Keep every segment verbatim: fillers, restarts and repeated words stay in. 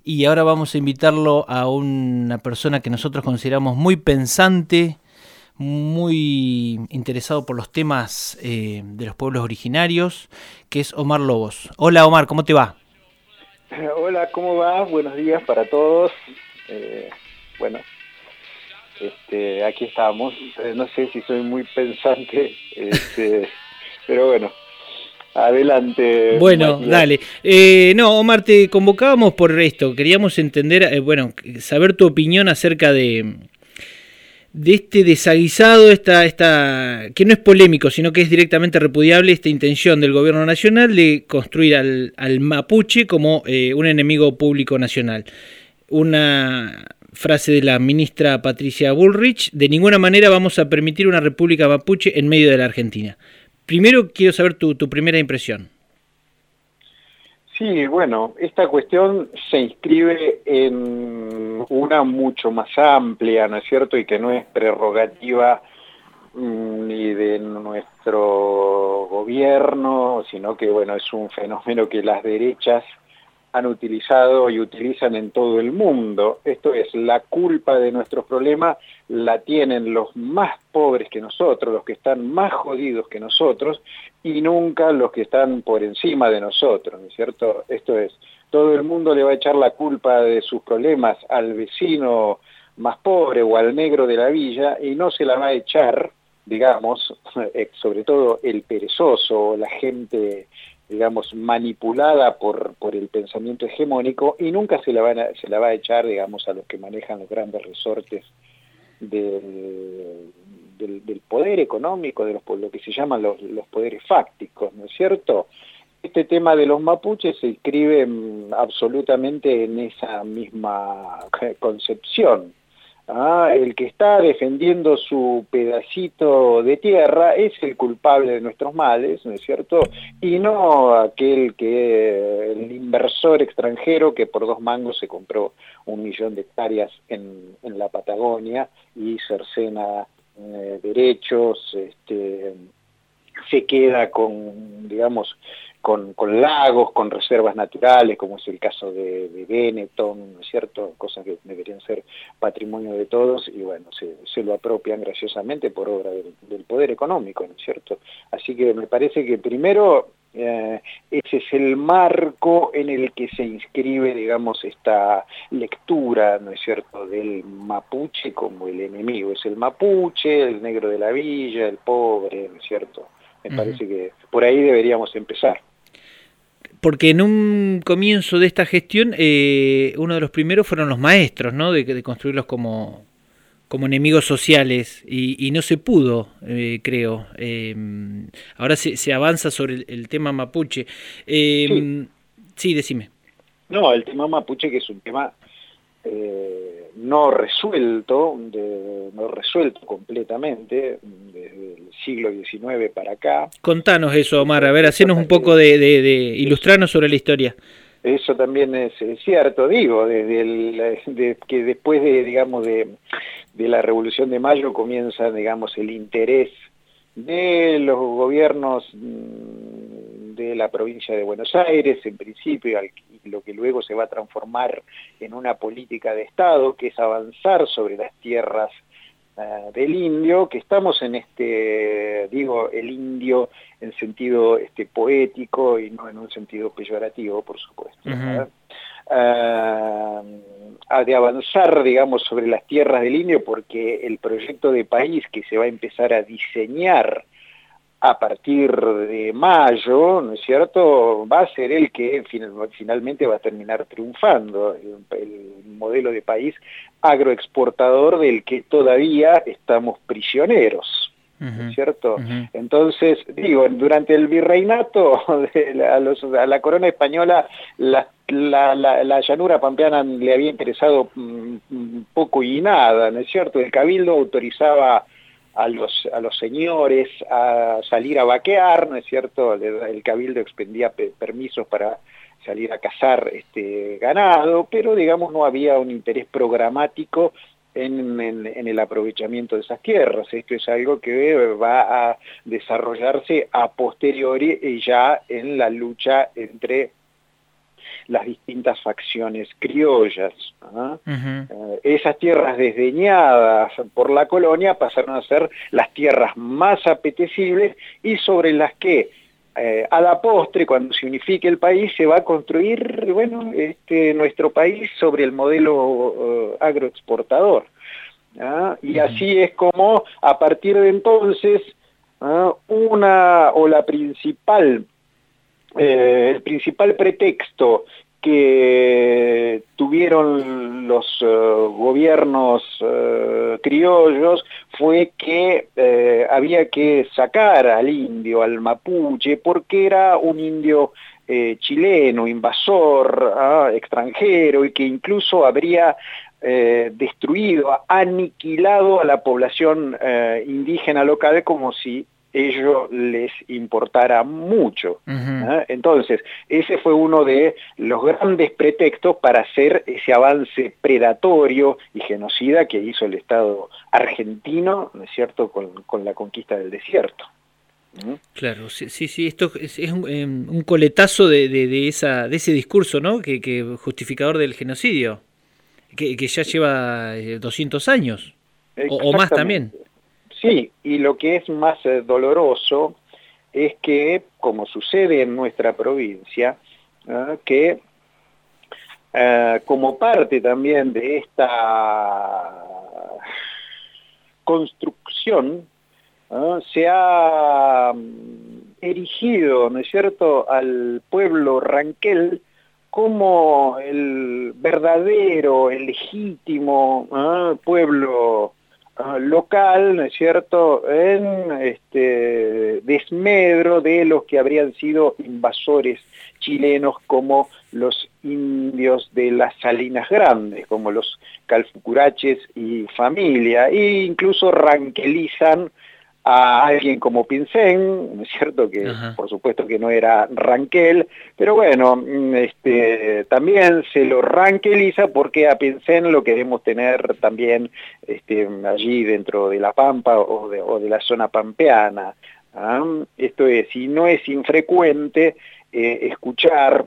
y ahora vamos a invitarlo a una persona que nosotros consideramos muy pensante, muy interesado por los temas eh, de los pueblos originarios, que es Omar Lobos. Hola Omar, ¿cómo te va? Hola, ¿cómo va? Buenos días para todos. Eh, bueno, este, aquí estamos. Eh, no sé si soy muy pensante, este, pero bueno, adelante, Bueno, Matías. dale. Eh, no, Omar, te convocábamos por esto. Queríamos entender, eh, bueno, saber tu opinión acerca de, de este desaguisado, esta, esta, que no es polémico, sino que es directamente repudiable, esta intención del gobierno nacional de construir al, al mapuche como eh, un enemigo público nacional. Una frase de la ministra Patricia Bullrich: de ninguna manera vamos a permitir una república mapuche en medio de la Argentina. Primero quiero saber tu, tu primera impresión. Sí, bueno, esta cuestión se inscribe en una mucho más amplia, ¿no es cierto? Y que no es prerrogativa mmm, ni de nuestro gobierno, sino que, bueno, es un fenómeno que las derechas han utilizado y utilizan en todo el mundo. Esto es, la culpa de nuestros problemas la tienen los más pobres que nosotros, los que están más jodidos que nosotros, y nunca los que están por encima de nosotros, ¿no es cierto? Esto es, todo el mundo le va a echar la culpa de sus problemas al vecino más pobre o al negro de la villa, y no se la va a echar, digamos, sobre todo el perezoso, la gente, digamos, manipulada por, por el pensamiento hegemónico, y nunca se la, van a, se la va a echar, digamos, a los que manejan los grandes resortes del, del, del poder económico, de los, lo que se llaman los, los poderes fácticos, ¿no es cierto? Este tema de los mapuches se inscribe absolutamente en esa misma concepción. Ah, el que está defendiendo su pedacito de tierra es el culpable de nuestros males, ¿no es cierto? Y no aquel que, el inversor extranjero que por dos mangos se compró un millón de hectáreas en, en la Patagonia y cercena eh, derechos, este, se queda con, digamos, Con, con lagos, con reservas naturales, como es el caso de, de Benetton, ¿no es cierto? Cosas que deberían ser patrimonio de todos, y bueno, se, se lo apropian graciosamente por obra del, del poder económico, ¿no es cierto? Así que me parece que primero eh, ese es el marco en el que se inscribe, digamos, esta lectura, ¿no es cierto?, del mapuche como el enemigo. Es el mapuche, el negro de la villa, el pobre, ¿no es cierto? Me uh-huh. parece que por ahí deberíamos empezar. Porque en un comienzo de esta gestión, eh, uno de los primeros fueron los maestros, ¿no? De, de construirlos como, como enemigos sociales, y, y no se pudo, eh, creo. Eh, ahora se, se avanza sobre el, el tema mapuche. Eh, sí. sí, decime. No, el tema mapuche, que es un tema eh, no resuelto, de, no resuelto completamente, desde el siglo diecinueve para acá. Contanos eso, Omar, a ver, hacenos un poco de, de, de ilustrarnos sobre la historia. Eso también es, es cierto, digo, desde el, de, que después de, digamos, de, de la Revolución de Mayo comienza, digamos, el interés de los gobiernos de la provincia de Buenos Aires, en principio, lo que luego se va a transformar en una política de Estado, que es avanzar sobre las tierras uh, del indio, que estamos en este, digo, el indio en sentido este, poético y no en un sentido peyorativo, por supuesto. Uh-huh. Uh, de avanzar, digamos, sobre las tierras del indio, porque el proyecto de país que se va a empezar a diseñar a partir de mayo, ¿no es cierto?, va a ser el que finalmente va a terminar triunfando, el, el modelo de país agroexportador del que todavía estamos prisioneros, ¿no es cierto? Uh-huh. Entonces, digo, durante el virreinato, de la, a, los, a la corona española, la, la, la, la llanura pampeana le había interesado um, poco y nada, ¿no es cierto? El cabildo autorizaba a los, a los señores a salir a vaquear, ¿no es cierto? El, el cabildo expendía pe permisos para salir a cazar este ganado, pero digamos no había un interés programático en, en, en el aprovechamiento de esas tierras. Esto es algo que va a desarrollarse a posteriori y ya en la lucha entre las distintas facciones criollas. ¿Ah? Uh-huh. Eh, esas tierras desdeñadas por la colonia pasaron a ser las tierras más apetecibles y sobre las que eh, a la postre, cuando se unifique el país, se va a construir, bueno, este, nuestro país sobre el modelo uh, agroexportador. ¿Ah? Y así es como, a partir de entonces, ¿ah? una o la principal, eh, el principal pretexto que tuvieron los uh, gobiernos uh, criollos fue que eh, había que sacar al indio, al mapuche, porque era un indio eh, chileno, invasor, ¿ah? extranjero, y que incluso habría Eh, destruido, aniquilado a la población eh, indígena local como si ello les importara mucho. Uh-huh. ¿eh? Entonces, ese fue uno de los grandes pretextos para hacer ese avance predatorio y genocida que hizo el Estado argentino, ¿no es cierto?, con, con la conquista del desierto. ¿Mm? Claro, sí, sí, sí, esto es, es un, un coletazo de, de, de, esa, de ese discurso, ¿no?, que, que justificador del genocidio. Que, que ya lleva doscientos años, o, o más también. Sí, y lo que es más eh, doloroso es que, como sucede en nuestra provincia, eh, que eh, como parte también de esta construcción, eh, se ha erigido, ¿no es cierto?, al pueblo ranquel como el verdadero, el legítimo ¿eh? pueblo uh, local, ¿no es cierto?, en este desmedro de los que habrían sido invasores chilenos como los indios de las Salinas Grandes, como los calfucuraches y familia, e incluso ranquelizan a alguien como Pincén, ¿no es cierto?, que Ajá. por supuesto que no era ranquel, pero bueno, este, también se lo ranqueliza porque a Pincén lo queremos tener también este, allí dentro de la Pampa o de, o de la zona pampeana. ¿Ah? Esto es, y no es infrecuente eh, escuchar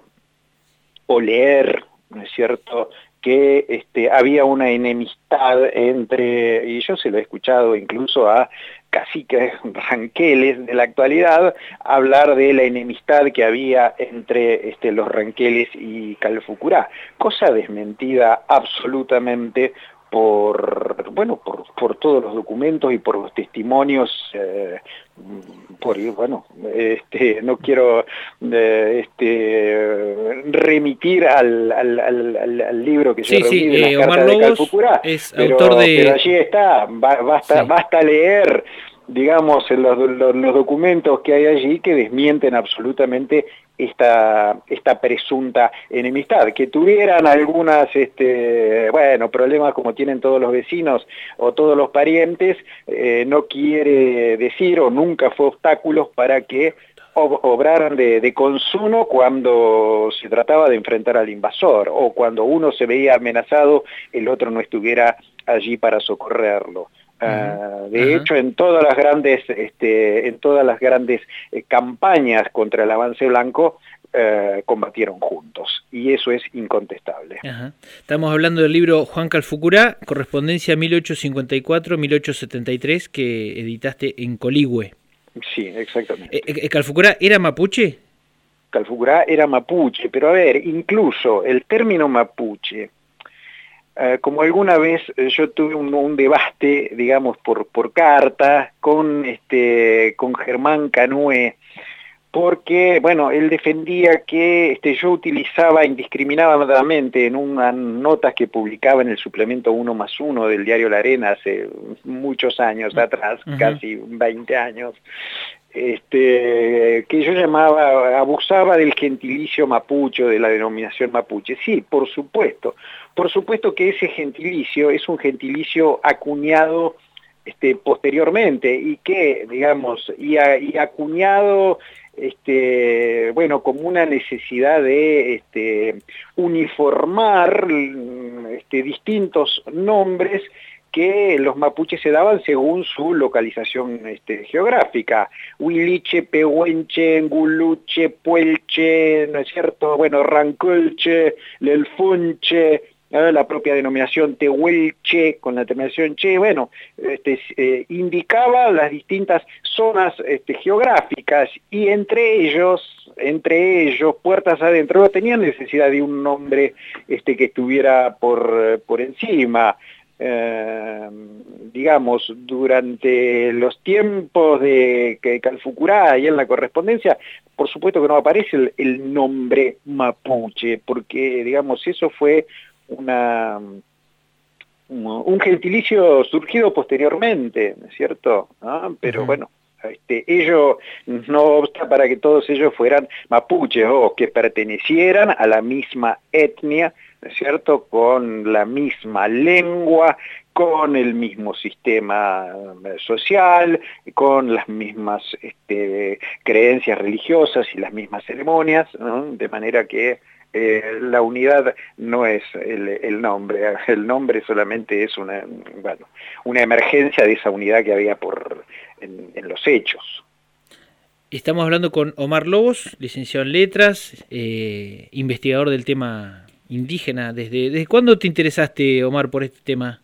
o leer, ¿no es cierto?, que este, había una enemistad entre, y yo se lo he escuchado incluso a caciques ranqueles de la actualidad, hablar de la enemistad que había entre este, los ranqueles y Calfucurá, cosa desmentida absolutamente por, bueno, por, por todos los documentos y por los testimonios, eh, por, bueno, este, no quiero eh, este, remitir al, al, al, al libro que sí, yo reuní sí, de eh, las Omar cartas Lobos de Calfucurá, es pero, autor de... pero allí está, basta, sí. basta leer, digamos, los, los, los documentos que hay allí que desmienten absolutamente esta, esta presunta enemistad. Que tuvieran algunas, este, bueno, problemas como tienen todos los vecinos o todos los parientes, eh, no quiere decir o nunca fue obstáculos para que ob obraran de, de consumo cuando se trataba de enfrentar al invasor o cuando uno se veía amenazado, el otro no estuviera allí para socorrerlo. Uh, de uh-huh. hecho, en todas las grandes, este, en todas las grandes eh, campañas contra el avance blanco, eh, combatieron juntos, y eso es incontestable. Uh-huh. Estamos hablando del libro Juan Calfucurá, correspondencia mil ochocientos cincuenta y cuatro a mil ochocientos setenta y tres, que editaste en Coligüe. Sí, exactamente. Eh, eh, ¿Calfucurá era mapuche? Calfucurá era mapuche, pero a ver, incluso el término mapuche, Uh, como alguna vez eh, yo tuve un, un debate, digamos, por, por carta con, este, con Germán Canué, porque, bueno, él defendía que este, yo utilizaba indiscriminadamente en unas notas que publicaba en el suplemento uno más uno del diario La Arena hace muchos años atrás, uh-huh. casi veinte años, este, que yo llamaba, abusaba del gentilicio mapuche, de la denominación mapuche. Sí, por supuesto, por supuesto que ese gentilicio es un gentilicio acuñado este, posteriormente y que, digamos, y, a, y acuñado, este, bueno, como una necesidad de este, uniformar este, distintos nombres que los mapuches se daban según su localización este, geográfica. Huiliche, Pehuenche, Nguluche, Puelche, ¿no es cierto? Bueno, Rancolche, Lelfunche, ¿no? La propia denominación Tehuelche, con la terminación che, bueno, este, eh, indicaba las distintas zonas este, geográficas, y entre ellos, entre ellos, puertas adentro, no tenían necesidad de un nombre este, que estuviera por, por encima. Eh, digamos, durante los tiempos de Calfucurá y en la correspondencia, por supuesto que no aparece el, el nombre mapuche, porque, digamos, eso fue una, un gentilicio surgido posteriormente, ¿no es cierto? ¿No? Pero uh-huh. bueno, este, ello no obsta para que todos ellos fueran mapuches o que pertenecieran a la misma etnia, ¿no es cierto?, con la misma lengua, con el mismo sistema social, con las mismas este, creencias religiosas y las mismas ceremonias, ¿no? De manera que eh, la unidad no es el, el nombre, el nombre solamente es una, bueno, una emergencia de esa unidad que había por, en, en los hechos. Estamos hablando con Omar Lobos, licenciado en Letras, eh, investigador del tema indígena. ¿Desde, ¿Desde cuándo te interesaste, Omar, por este tema?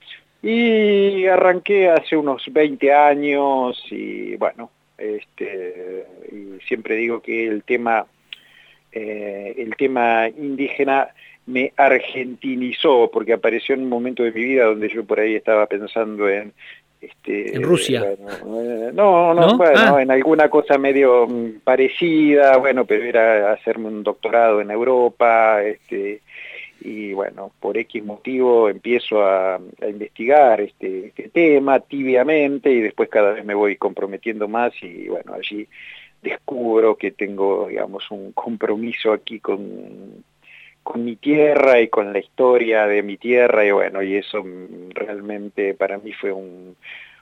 Y arranqué hace unos veinte años y bueno, este, y siempre digo que el tema, eh, el tema indígena me argentinizó, porque apareció en un momento de mi vida donde yo por ahí estaba pensando en... Este, en Rusia. Bueno, eh, no, no, ¿No? bueno, ah. en alguna cosa medio um, parecida, bueno, pero era hacerme un doctorado en Europa, este, y bueno, por X motivo empiezo a, a investigar este, este tema tibiamente, y después cada vez me voy comprometiendo más, y bueno, allí descubro que tengo, digamos, un compromiso aquí con... con mi tierra y con la historia de mi tierra, y bueno, y eso realmente para mí fue un,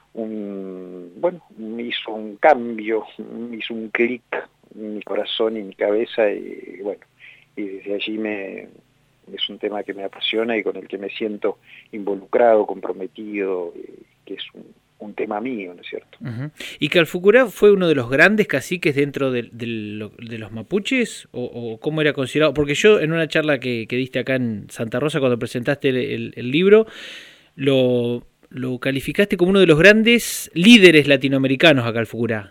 un bueno, me hizo un cambio, me hizo un clic en mi corazón y mi cabeza, y bueno, y desde allí me, es un tema que me apasiona y con el que me siento involucrado, comprometido, que es un, un tema mío, ¿no es cierto? Uh-huh. ¿Y Calfucurá fue uno de los grandes caciques dentro de, de, de los mapuches? ¿O, ¿O cómo era considerado? Porque yo en una charla que, que diste acá en Santa Rosa cuando presentaste el, el, el libro, lo, lo calificaste como uno de los grandes líderes latinoamericanos a Calfucurá.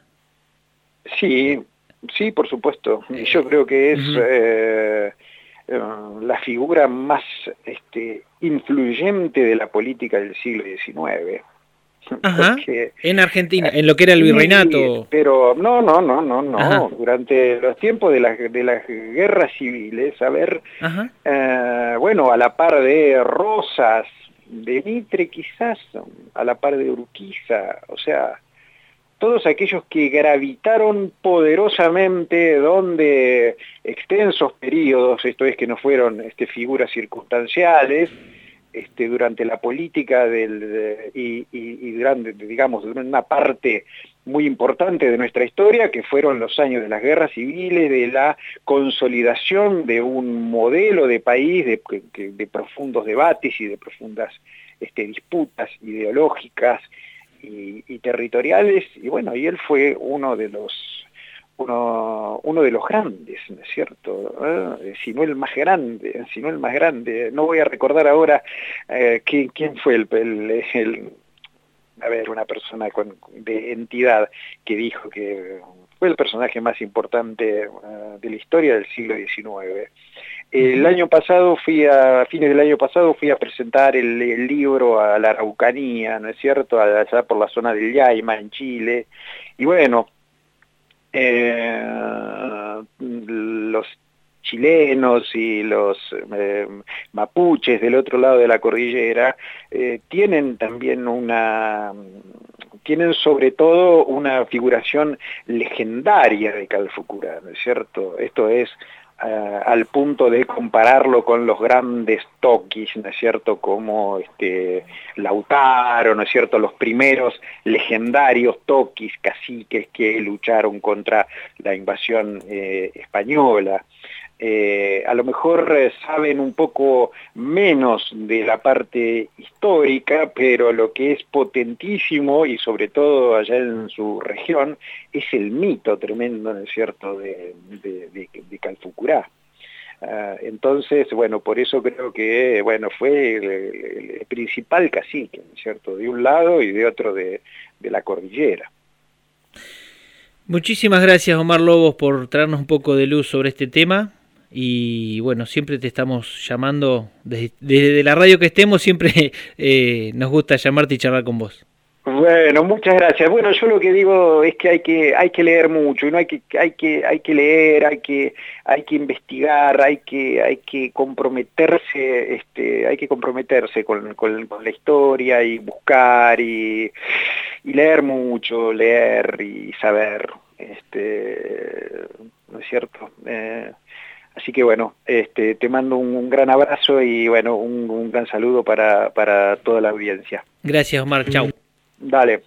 Sí, sí, por supuesto. Yo creo que es uh-huh. eh, eh, la figura más este, influyente de la política del siglo diecinueve. Ajá, porque, en Argentina, en lo que era el virreinato. Sí, pero no, no, no, no, no. Ajá. Durante los tiempos de las, de las guerras civiles, a ver, eh, bueno, a la par de Rosas, de Mitre quizás, a la par de Urquiza, o sea, todos aquellos que gravitaron poderosamente donde extensos periodos, esto es que no fueron este, figuras circunstanciales, Este, durante la política del, de, y, y, y durante, digamos, durante una parte muy importante de nuestra historia, que fueron los años de las guerras civiles, de la consolidación de un modelo de país, de, de, de profundos debates y de profundas este, disputas ideológicas y, y territoriales, y bueno, y él fue uno de los Uno, uno de los grandes, ¿no es cierto? ¿Eh? Si no el más grande, si no el más grande. No voy a recordar ahora eh, quién, quién fue el, el, el, a ver, una persona con, de entidad que dijo que fue el personaje más importante uh, de la historia del siglo diecinueve. El año pasado fui a, a fines del año pasado fui a presentar el, el libro a la Araucanía, ¿no es cierto? Allá por la zona del Llaima, en Chile. Y bueno, Eh, los chilenos y los eh, mapuches del otro lado de la cordillera eh, tienen también una, tienen sobre todo una figuración legendaria de Calfucurá, ¿no es cierto? Esto es Uh, al punto de compararlo con los grandes toquis, ¿no es cierto?, como este, Lautaro, ¿no es cierto?, los primeros legendarios toquis, caciques que lucharon contra la invasión eh, española. Eh, a lo mejor eh, saben un poco menos de la parte histórica, pero lo que es potentísimo, y sobre todo allá en su región, es el mito tremendo, ¿no es cierto?, de, de, de, de Calfucurá. Uh, entonces, bueno, por eso creo que, bueno, fue el, el, el principal cacique, ¿no es cierto?, de un lado y de otro de, de la cordillera. Muchísimas gracias, Omar Lobos, por traernos un poco de luz sobre este tema. Y bueno, siempre te estamos llamando, desde, desde la radio que estemos, siempre eh, nos gusta llamarte y charlar con vos. Bueno, muchas gracias. Bueno, yo lo que digo es que hay que hay que leer mucho, y no hay que hay que hay que leer, hay que hay que investigar, hay que hay que comprometerse, este, hay que comprometerse con, con, con la historia y buscar y, y leer mucho, leer y saber, este, ¿no es cierto? Eh, Así que bueno, este, te mando un, un gran abrazo y bueno, un, un gran saludo para, para toda la audiencia. Gracias, Omar. Chau. Dale.